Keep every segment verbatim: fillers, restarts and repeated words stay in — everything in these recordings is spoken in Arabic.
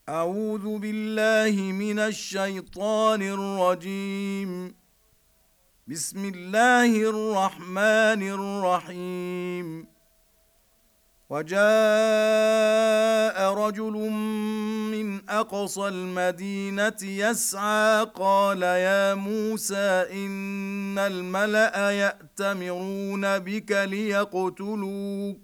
أعوذ بالله من الشيطان الرجيم. بسم الله الرحمن الرحيم. وجاء رجل من أقصى المدينة يسعى قال يا موسى إن الملأ يأتمرون بك ليقتلوك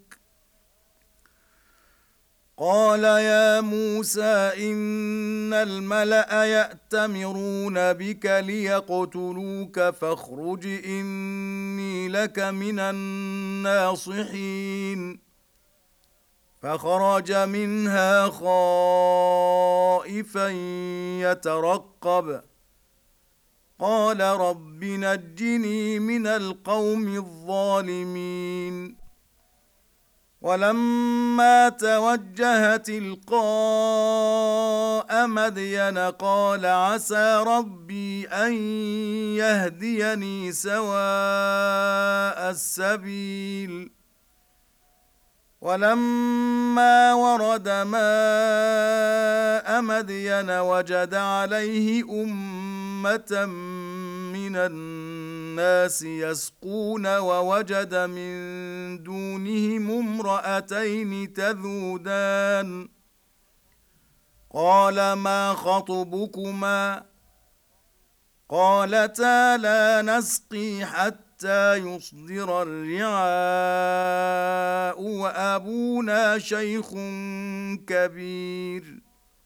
قال يا موسى إن الملأ يأتمرون بك ليقتلوك فاخرج إني لك من الناصحين فخرج منها خائفا يترقب قال رب نجني من القوم الظالمين ولما توجه تلقاء مدين قال عسى ربي أن يهديني سواء السبيل ولما ورد ماء مدين وجد عليه أمة من الناس يسقون ووجد من دونهم امرأتين تذودان قال ما خطبكما قالتا لا نسقي حتى يصدر الرعاء وأبونا شيخ كبير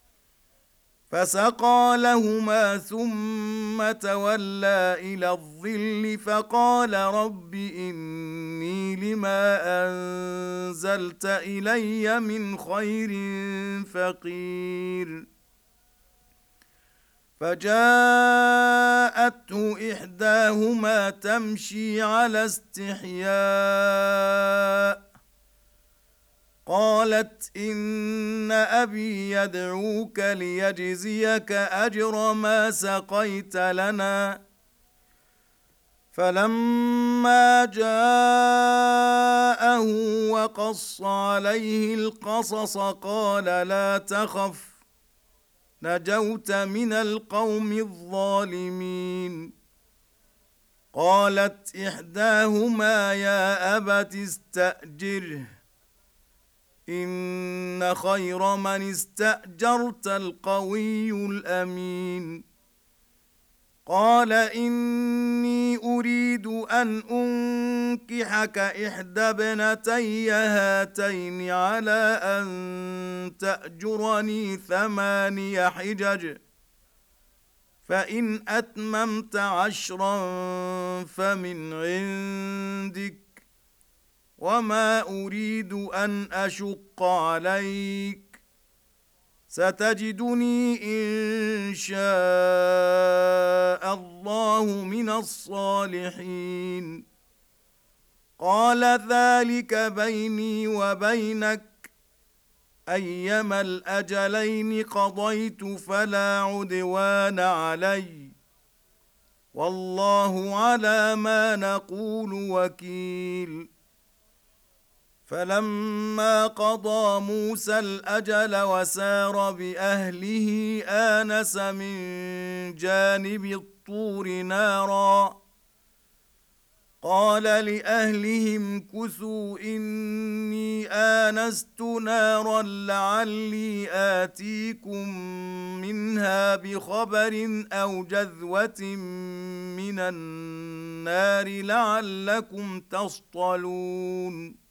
فسقى لهما ثم تولى إلى الظل فقال رب إني لما أنزلت إلي من خير فقير فجاءته إحداهما تمشي على استحياء قالت إن أبي يدعوك ليجزيك أجر ما سقيت لنا فلما جاءه وقص عليه القصص قال لا تخف نجوت من القوم الظالمين قالت إحداهما يا أبت استأجره إن خير من استأجرت القوي الأمين قال إني أريد أن أنكحك إحدى ابنتي هاتين على أن تأجرني ثماني حجج فإن أتممت عشرا فمن عندك وما أريد أن أشق عليك ستجدني إن شاء الله من الصالحين قال ذلك بيني وبينك أيما الأجلين قضيت فلا عدوان علي والله على ما نقول وكيل فلما قضى موسى الأجل وسار بأهله آنس من جانب الطور نارا قال لأهلهم كثوا إني آنست نارا لعلي آتيكم منها بخبر أو جذوة من النار لعلكم تصطلون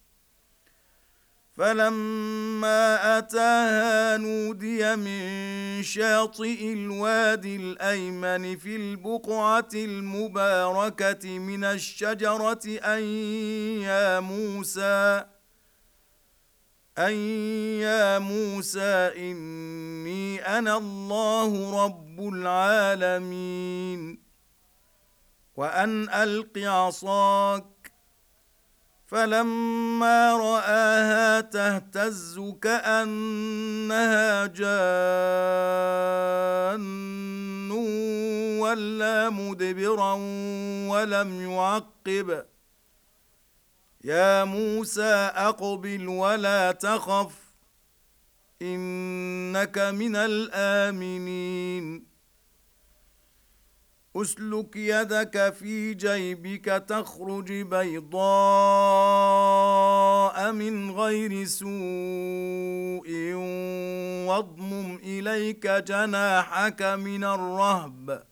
فلما أتاها نودي من شاطئ الوادي الأيمن في البقعة المباركة من الشجرة أن يا موسى أن يا موسى إني أنا الله رب العالمين وأن ألق عصاك فلما رآها تهتز كأنها جان ولا مدبرا ولم يعقب يا موسى أقبل ولا تخف إنك من الآمنين أسلك يدك في جيبك تخرج بيضاء من غير سوء واضمم إليك جناحك من الرهب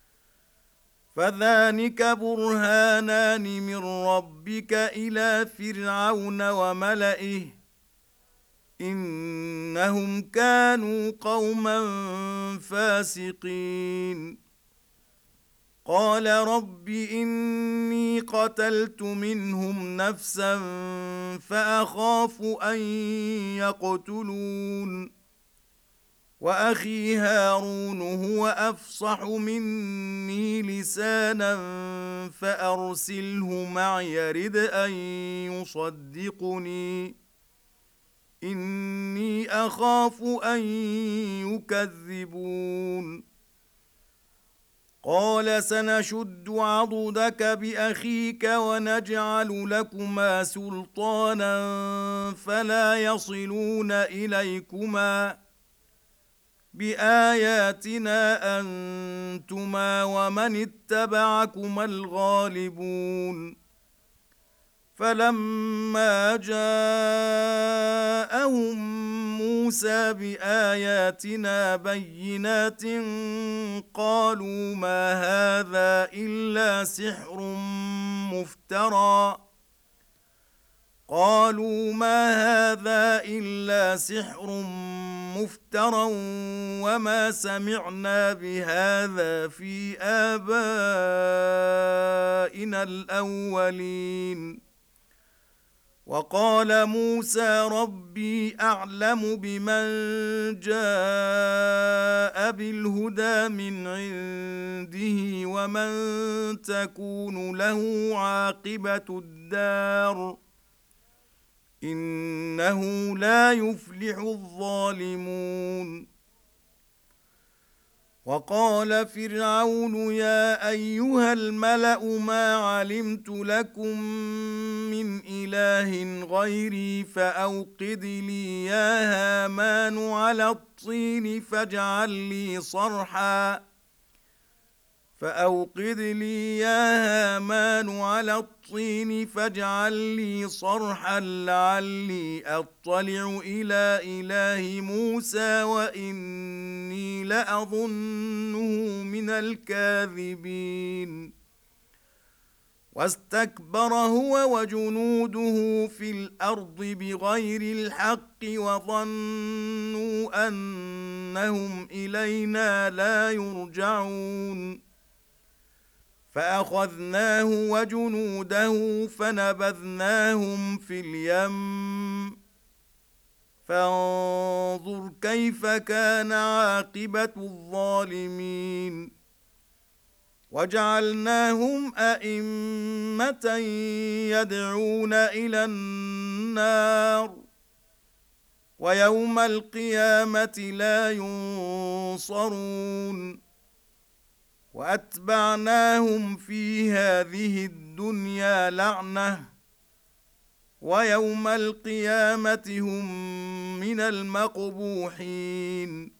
فذلك برهانان من ربك إلى فرعون وملئه إنهم كانوا قوما فاسقين قال رب إني قتلت منهم نفسا فأخاف أن يقتلون وأخي هارون هو أفصح مني لسانا فأرسله معي يرد أن يصدقني إني أخاف أن يكذبون قال سنشد عضدك بأخيك ونجعل لكما سلطانا فلا يصلون إليكما بآياتنا أنتما ومن اتبعكما الغالبون فلما جاءهم موسى بآياتنا بينات قالوا ما هذا إلا سحر مفترى قالوا ما هذا إلا سحر مفترى وما سمعنا بهذا في آبائنا الأولين وقال موسى ربي أعلم بمن جاء بالهدى من عنده ومن تكون له عاقبة الدار إنه لا يفلح الظالمون وقال فرعون يا أيها الملأ ما علمت لكم من إله غيري فأوقد لي يا هامان على الطين فاجعل لي صرحا فأوقد لي يا هامان على الطين فاجعل لي صرحا لعلي أطلع إلى إله موسى وإني لأظنه من الكاذبين واستكبر هو وجنوده في الأرض بغير الحق وظنوا أنهم إلينا لا يرجعون فأخذناه وجنوده فنبذناهم في اليم فانظر كيف كان عاقبة الظالمين وجعلناهم أئمة يدعون إلى النار ويوم القيامة لا ينصرون وأتبعناهم في هذه الدنيا لعنة ويوم القيامة هم من المقبوحين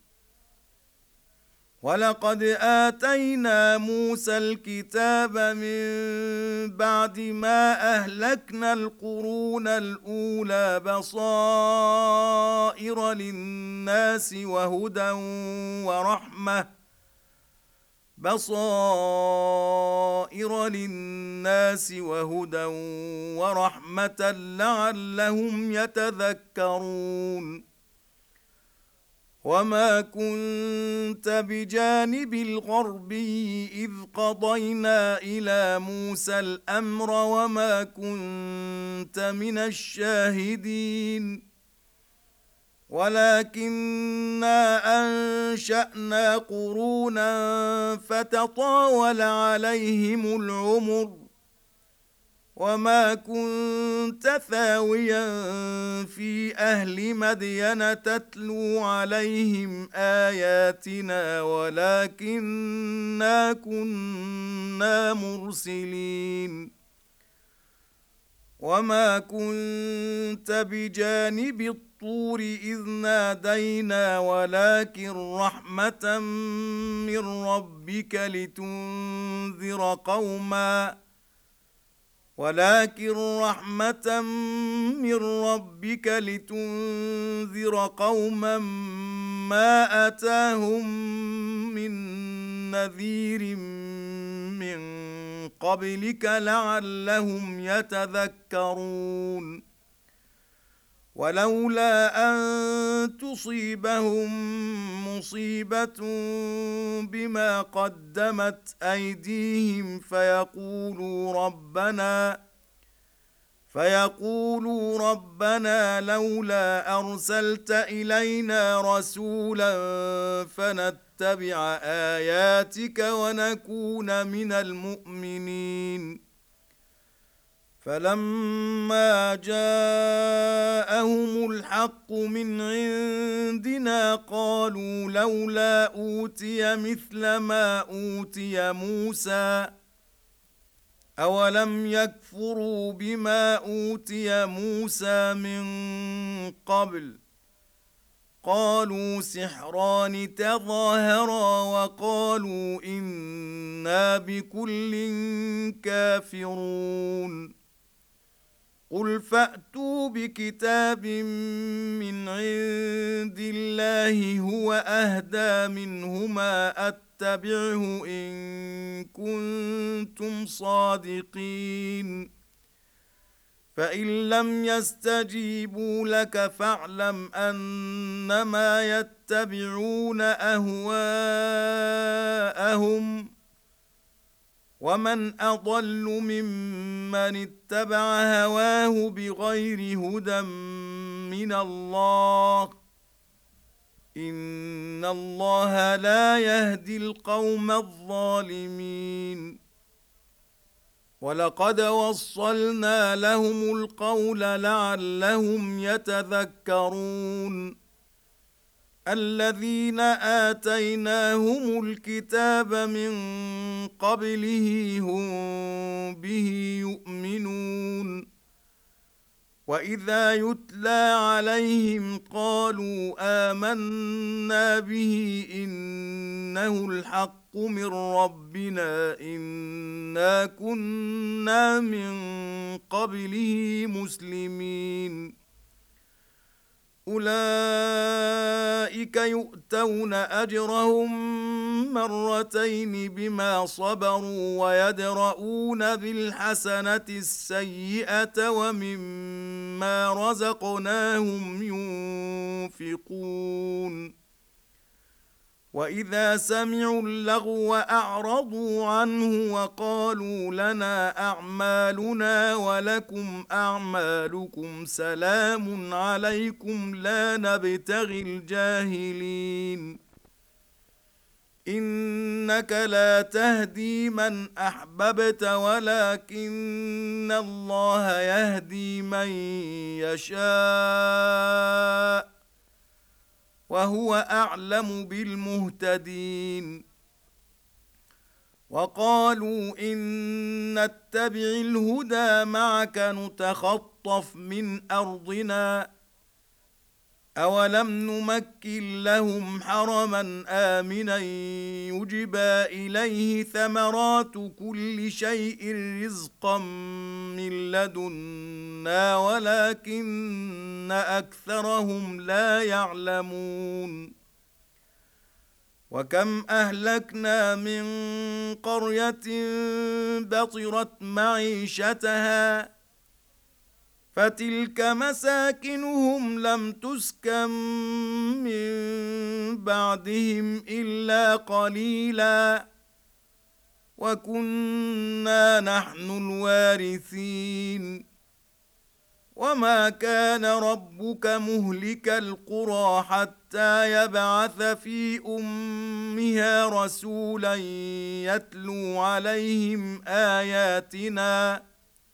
ولقد آتينا موسى الكتاب من بعد ما أهلكنا القرون الأولى بصائر للناس وهدى ورحمة بصائر للناس وهدى ورحمة لعلهم يتذكرون وما كنت بجانب الغربي إذ قضينا إلى موسى الأمر وما كنت من الشاهدين ولكننا أنشأنا قرونا فتطاول عليهم العمر وما كنت ثاويا في أهل مدين تتلو عليهم آياتنا ولكننا كنا مرسلين وما كنت بجانب الطور إذ نادينا ولكن رحمة من ربك لتنذر قوما ولكن رحمة من ربك لتنذر قوما ما أتاهم من نذير من قبلك لعلهم يتذكرون ولولا أن تصيبهم مصيبة بما قدمت أيديهم فيقولوا ربنا فيقولوا ربنا لولا أرسلت إلينا رسولا فنتبع آياتك ونكون من المؤمنين فلما جاءهم الحق من عندنا قالوا لولا أوتي مثل ما أوتي موسى أولم يكفروا بما أوتي موسى من قبل قالوا سحران تظاهرا وقالوا إنا بكل كافرون قل فأتوا بكتاب من عند الله هو أهدى منهما أتبعه إن كنتم صادقين فإن لم يستجيبوا لك فاعلم أنما يتبعون أهواءهم ومن أضل ممن اتبع هواه بغير هدى من الله إن الله لا يهدي القوم الظالمين ولقد وصلنا لهم القول لعلهم يتذكرون الذين آتيناهم الكتاب من قبله هم به يؤمنون وإذا يتلى عليهم قالوا آمنا به إنه الحق من ربنا إنا كنا من قبله مسلمين أولئك يؤتون أجرهم مرتين بما صبروا ويدرؤون بالحسنة السيئة ومما رزقناهم ينفقون وإذا سمعوا اللغو أعرضوا عنه وقالوا لنا أعمالنا ولكم أعمالكم سلام عليكم لا نبتغي الجاهلين إنك لا تهدي من أحببت ولكن الله يهدي من يشاء وهو أعلم بالمهتدين وقالوا إن نتبع الهدى معك نتخطف من أرضنا أولم نمكن لهم حرما آمنا يجبى إليه ثمرات كل شيء رزقا من لدنا ولكن أكثرهم لا يعلمون وكم أهلكنا من قرية بطرت معيشتها فتلك مساكنهم لم تسكن من بعدهم إلا قليلا وكنا نحن الوارثين وما كان ربك مهلك القرى حتى يبعث في أمها رسولا يتلو عليهم آياتنا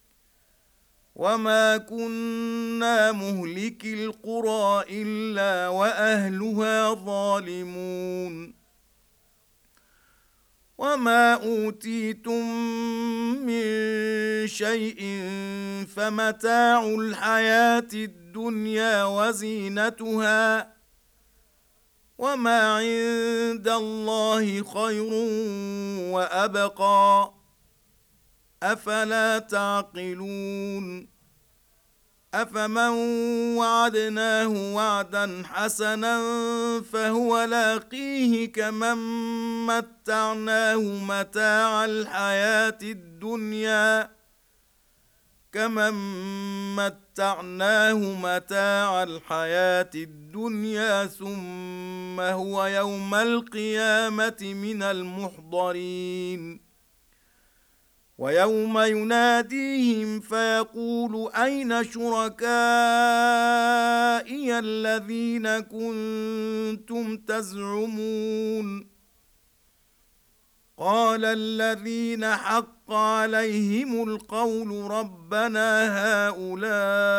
وما كنا مهلك القرى إلا وأهلها ظالمون وما أوتيتم من شيء فمتاع الحياة الدنيا وزينتها وما عند الله خير وأبقى أفلا تعقلون أفمن وعدناه وعدا حسنا فهو لاقيه كمن متعناه متاع الحياة الدنيا كمن متعناه متاع الحياة الدنيا ثم هو يوم القيامة من المحضرين ويوم يناديهم فيقول أين شركائي الذين كنتم تزعمون قال الذين حق عليهم القول ربنا هؤلاء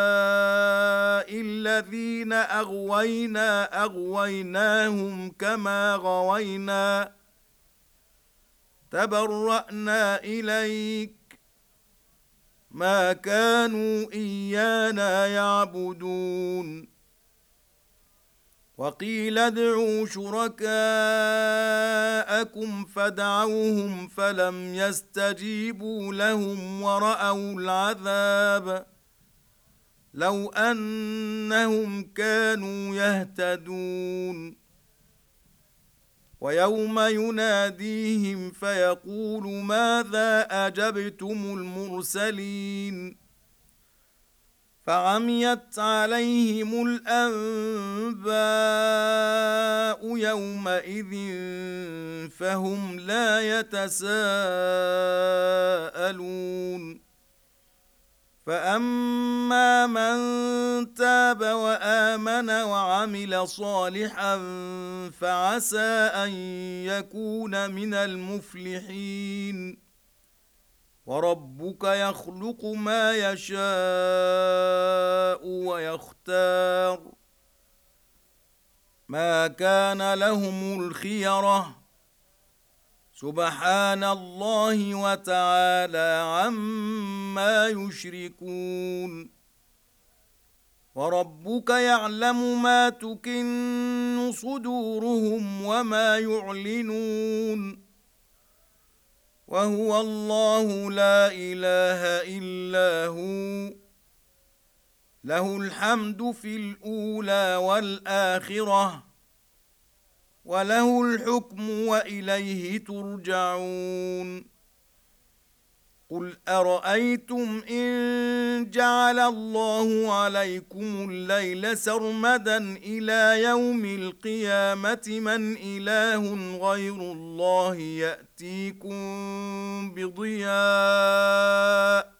الذين أغوينا أغويناهم كما غوينا تبرأنا إليك ما كانوا إيانا يعبدون وقيل ادعوا شركاءكم فدعوهم فلم يستجيبوا لهم ورأوا العذاب لو أنهم كانوا يهتدون ويوم يناديهم فيقول ماذا أجبتم المرسلين فعميت عليهم الأنباء يومئذ فهم لا يتساءلون فأما من تاب وآمن وعمل صالحا فعسى أن يكون من المفلحين وربك يخلق ما يشاء ويختار ما كان لهم الخيرة سبحان الله وتعالى عما يشركون وربك يعلم ما تكن صدورهم وما يعلنون وهو الله لا إله إلا هو له الحمد في الأولى والآخرة وله الحكم وإليه ترجعون قل أرأيتم إن جعل الله عليكم الليل سرمدا إلى يوم القيامة من إله غير الله يأتيكم بضياء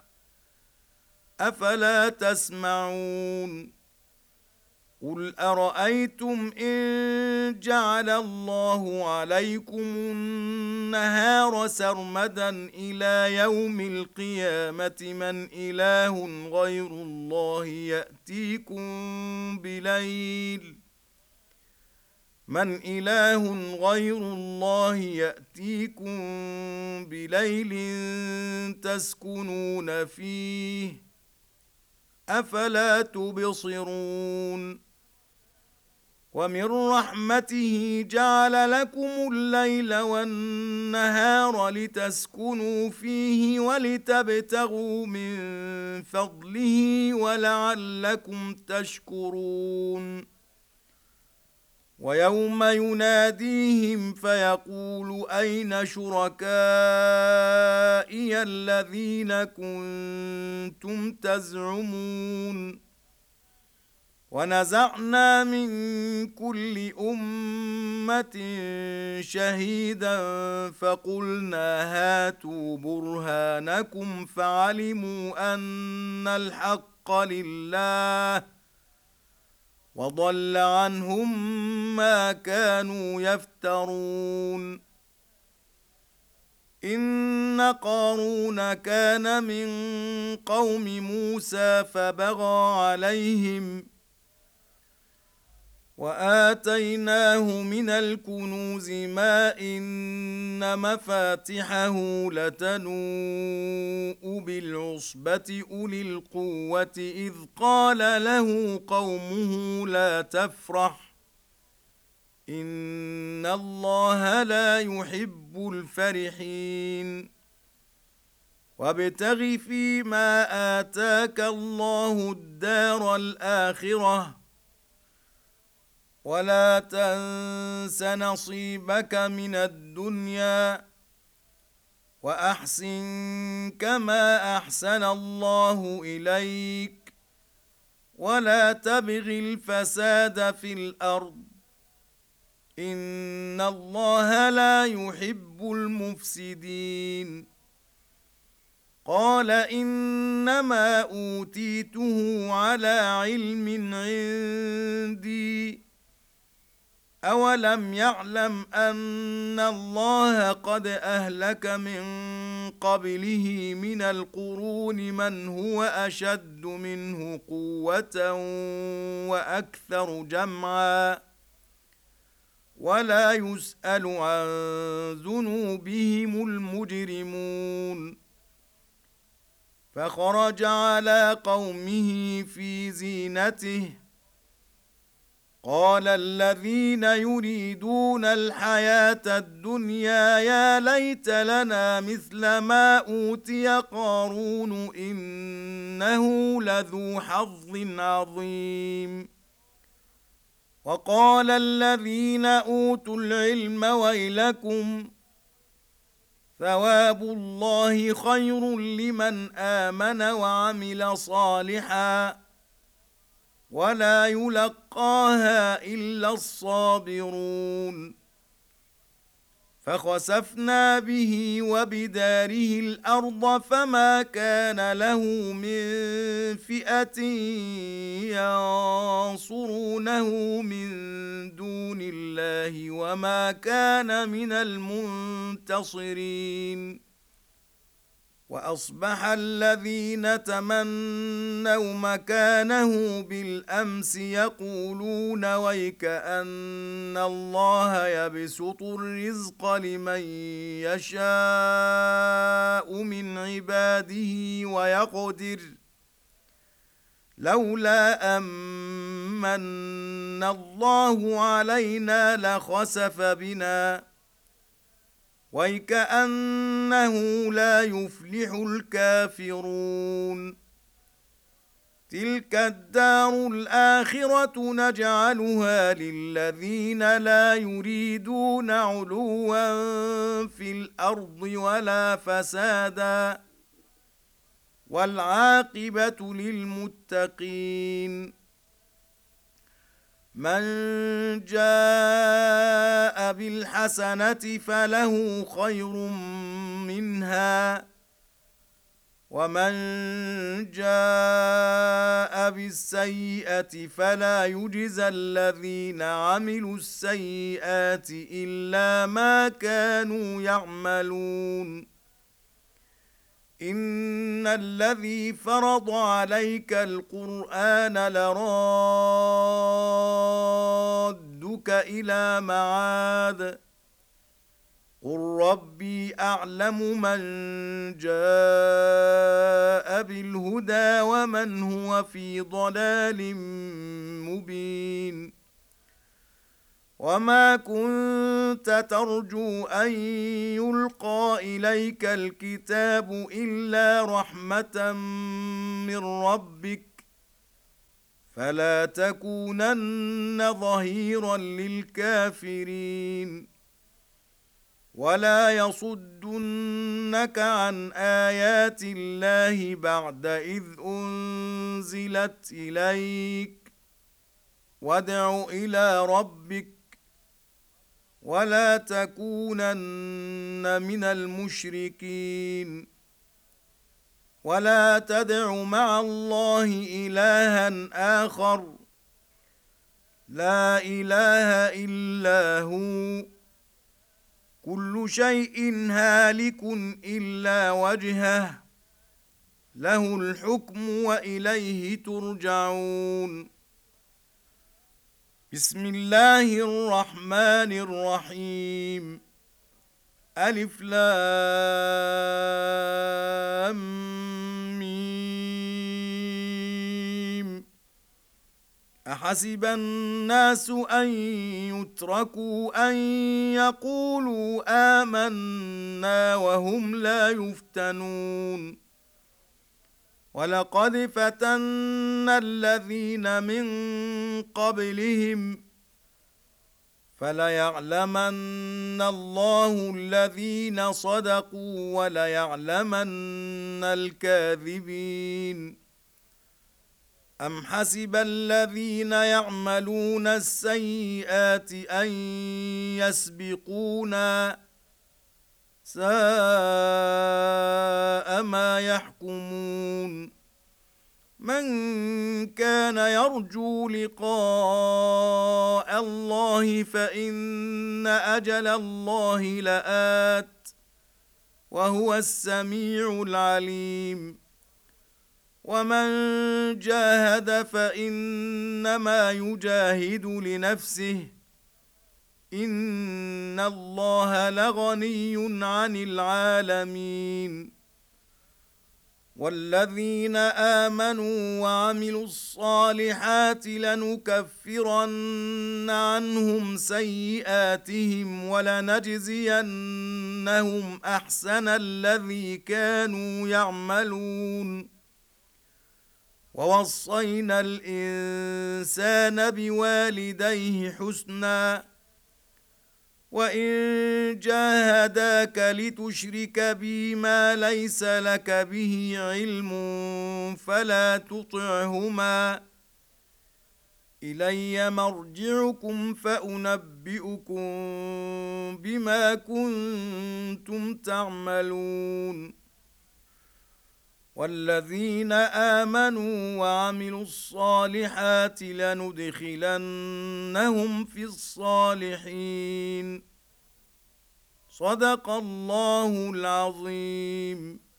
أفلا تسمعون قل أرأيتم إن جعل الله عليكم النهار سرمدا إلى يوم القيامة من إله غير الله يأتيكم بليل من إله غير الله يأتيكم بليل تسكنون فيه أفلا تبصرون ومن رحمته جعل لكم الليل والنهار لتسكنوا فيه ولتبتغوا من فضله ولعلكم تشكرون ويوم يناديهم فيقول أين شركائي الذين كنتم تزعمون ونزعنا من كل أمة شهيدا فقلنا هاتوا برهانكم فعلموا أن الحق لله وضل عنهم ما كانوا يفترون إن قارون كان من قوم موسى فبغى عليهم وآتيناه من الكنوز ما إن مفاتحه لتنوء بالعصبة أولي القوة إذ قال له قومه لا تفرح إن الله لا يحب الفرحين وابتغ فيما آتاك الله الدار الآخرة ولا تنس نصيبك من الدنيا وأحسن كما أحسن الله إليك ولا تبغ الفساد في الأرض إن الله لا يحب المفسدين قال إنما أوتيته على علم عندي أولم يعلم أن الله قد أهلك من قبله من القرون من هو أشد منه قوة وأكثر جمعا ولا يسأل عن ذنوبهم المجرمون فخرج على قومه في زينته قال الذين يريدون الحياة الدنيا يا ليت لنا مثل ما أوتي قارون إنه لذو حظ عظيم وقال الذين أوتوا العلم ويلكم ثواب الله خير لمن آمن وعمل صالحا ولا يلقاها إلا الصابرون فخسفنا به وبداره الأرض فما كان له من فئة ينصرونه من دون الله وما كان من المنتصرين وأصبح الذين تمنوا مكانه بالأمس يقولون ويك أن الله يبسط الرزق لمن يشاء من عباده ويقدر لولا أمن الله علينا لخسف بنا ويكأنه لا يفلح الكافرون تلك الدار الآخرة نجعلها للذين لا يريدون علوا في الأرض ولا فسادا والعاقبة للمتقين من جاء بالحسنة فله خير منها ومن جاء بالسيئة فلا يجزى الذين عملوا السيئات إلا ما كانوا يعملون إن الذي فرض عليك القرآن لرادك إلى معاد قل ربي أعلم من جاء بالهدى ومن هو في ضلال مبين وما كنت ترجو أن يلقى إليك الكتاب إلا رحمة من ربك فلا تكونن ظهيرا للكافرين ولا يصدنك عن آيات الله بعد إذ أنزلت إليك وادع إلى ربك ولا تكونن من المشركين ولا تدع مع الله إلها آخر لا إله إلا هو كل شيء هالك إلا وجهه له الحكم وإليه ترجعون بسم الله الرحمن الرحيم ألف لام ميم أحسب الناس أن يتركوا أن يقولوا آمنا وهم لا يفتنون ولقد فتنا الذين من قبلهم فليعلمن الله الذين صدقوا وليعلمن الكاذبين أم حسب الذين يعملون السيئات أن يسبقونا ساء ما يحكمون من كان يرجو لقاء الله فإن أجل الله لآت وهو السميع العليم ومن جاهد فإنما يجاهد لنفسه إن الله لغني عن العالمين والذين آمنوا وعملوا الصالحات لنكفرن عنهم سيئاتهم ولنجزينهم أحسن الذي كانوا يعملون ووصينا الإنسان بوالديه حسناً وَإِن جَاهَدَاكَ لِتُشْرِكَ بِي مَا لَيْسَ لَكَ بِهِ عِلْمٌ فَلَا تُطِعْهُمَا إِلَيَّ مَرْجِعُكُمْ فَأُنَبِّئُكُم بِمَا كُنتُمْ تَعْمَلُونَ وَالَّذِينَ آمَنُوا وَعَمِلُوا الصَّالِحَاتِ لَنُدْخِلَنَّهُمْ فِي الصَّالِحِينَ صدق الله العظيم.